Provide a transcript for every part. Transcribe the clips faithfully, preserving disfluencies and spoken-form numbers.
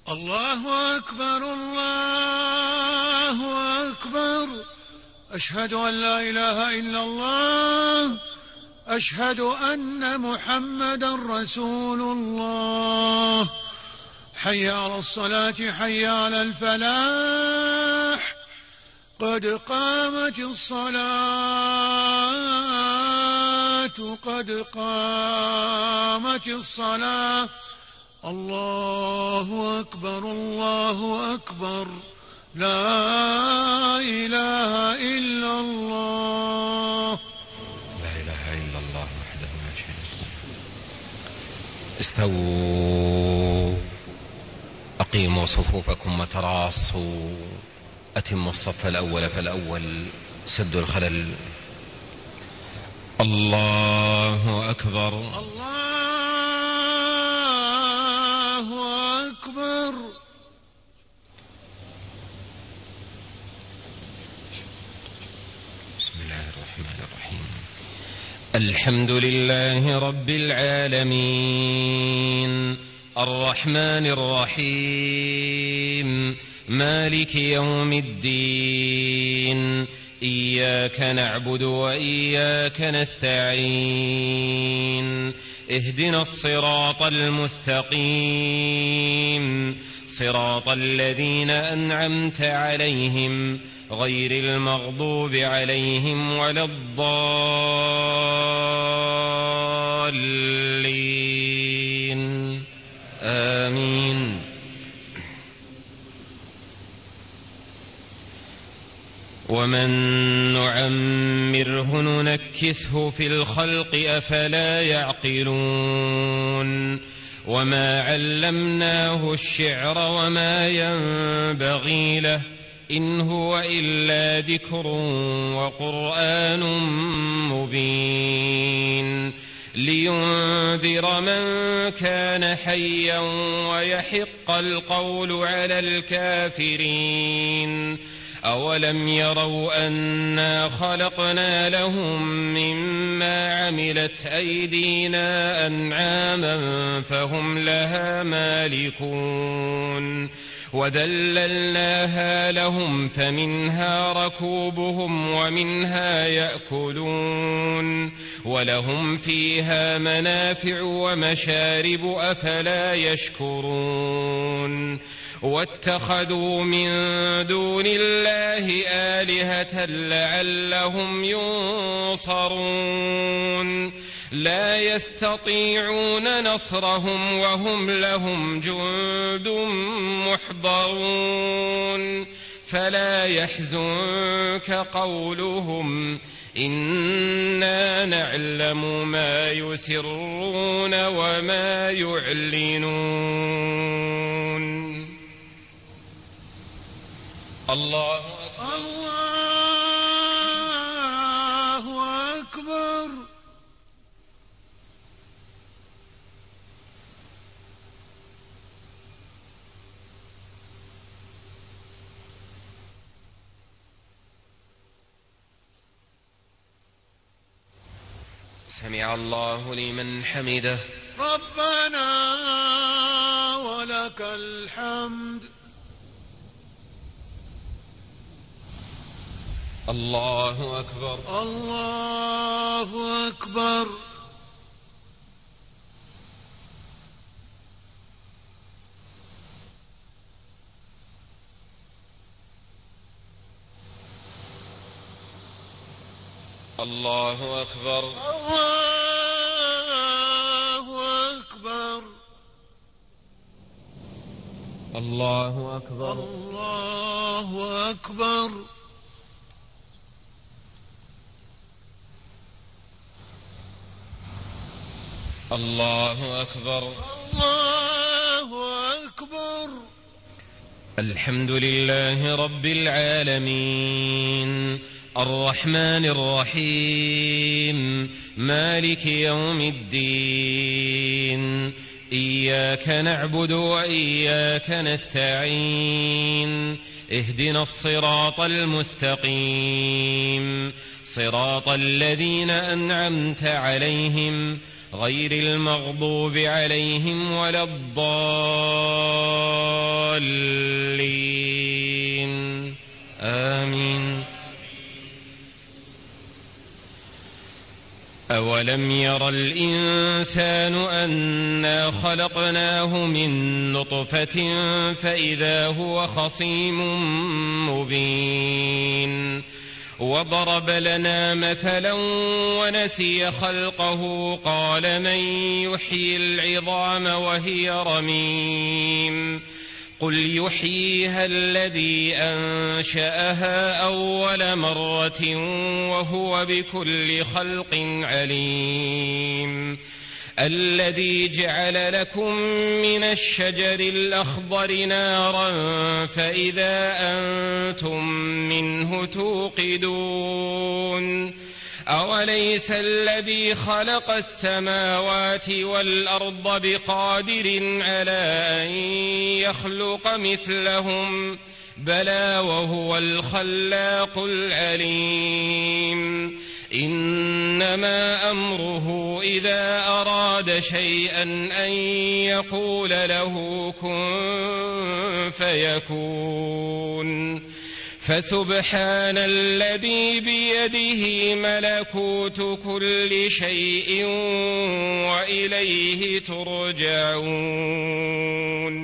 الله أكبر الله أكبر. أشهد أن لا إله إلا الله. أشهد أن محمدا رسول الله. حي على الصلاة حي على الفلاح. قد قامت الصلاة قد قامت الصلاة. الله أكبر الله أكبر. لا إله إلا الله. لا إله إلا الله وحده لا شريك له. استووا أقيموا صفوفكم وتراصوا. أتموا الصف الأول فالأول. سدوا الخلل. الله أكبر الله أكبر. بسم الله الرحمن الرحيم. الحمد لله رب العالمين الرحمن الرحيم مالك يوم الدين. إياك نعبد وإياك نستعين. اهدنا الصراط المستقيم صراط الذين أنعمت عليهم غير المغضوب عليهم ولا الضالين. آمين. ومن نعمره ننكسه في الخلق أفلا يعقلون. وما علمناه الشعر وما ينبغي له إن هو إلا ذكر وقرآن مبين لينذر من كان حيا ويحق القول على الكافرين. أولم يروا أنا خلقنا لهم مما عملت أيدينا أنعاما فهم لها مالكون. وذللناها لهم فمنها ركوبهم ومنها يأكلون ولهم فيها منافع ومشارب أفلا يشكرون. واتخذوا من دون الله آلهة لعلهم ينصرون. لا يستطيعون نصرهم وهم لهم جند محضرون. فلا يحزنك قولهم إنا نعلم ما يسرون وما يعلنون. الله أكبر الله أكبر. سمع الله لمن حمده. ربنا ولك الحمد. الله أكبر الله أكبر. الله أكبر الله أكبر. الله أكبر الله أكبر. الله أكبر الله أكبر. الحمد لله رب العالمين الرحمن الرحيم مالك يوم الدين. إياك نعبد وإياك نستعين. اهدنا الصراط المستقيم صراط الذين أنعمت عليهم غير المغضوب عليهم ولا الضالين. أولم ير الإنسان أنا خلقناه من نطفة فإذا هو خصيم مبين وضرب لنا مثلا ونسي خلقه قال من يحيي العظام وهي رميم قل يحييها الذي أنشأها أول مرة وهو بكل خلق عليم الذي جعل لكم من الشجر الأخضر نارا فإذا أنتم منه توقدون أوليس الذي خلق السماوات والأرض بقادر على أن يخلق مثلهم بلى وهو الخلاق العليم إنما أمره إذا أراد شيئا أن يقول له كن فيكون فسبحان الذي بيده ملكوت كل شيء وإليه ترجعون.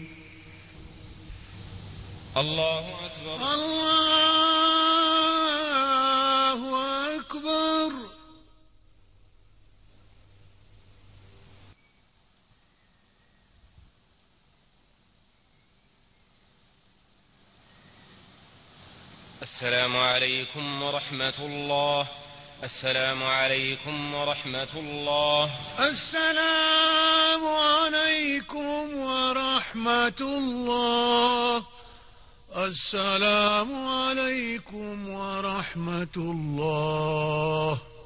الله أكبر. الله أكبر. السلام عليكم ورحمة الله. السلام عليكم ورحمة الله. السلام عليكم ورحمة الله. السلام عليكم ورحمة الله.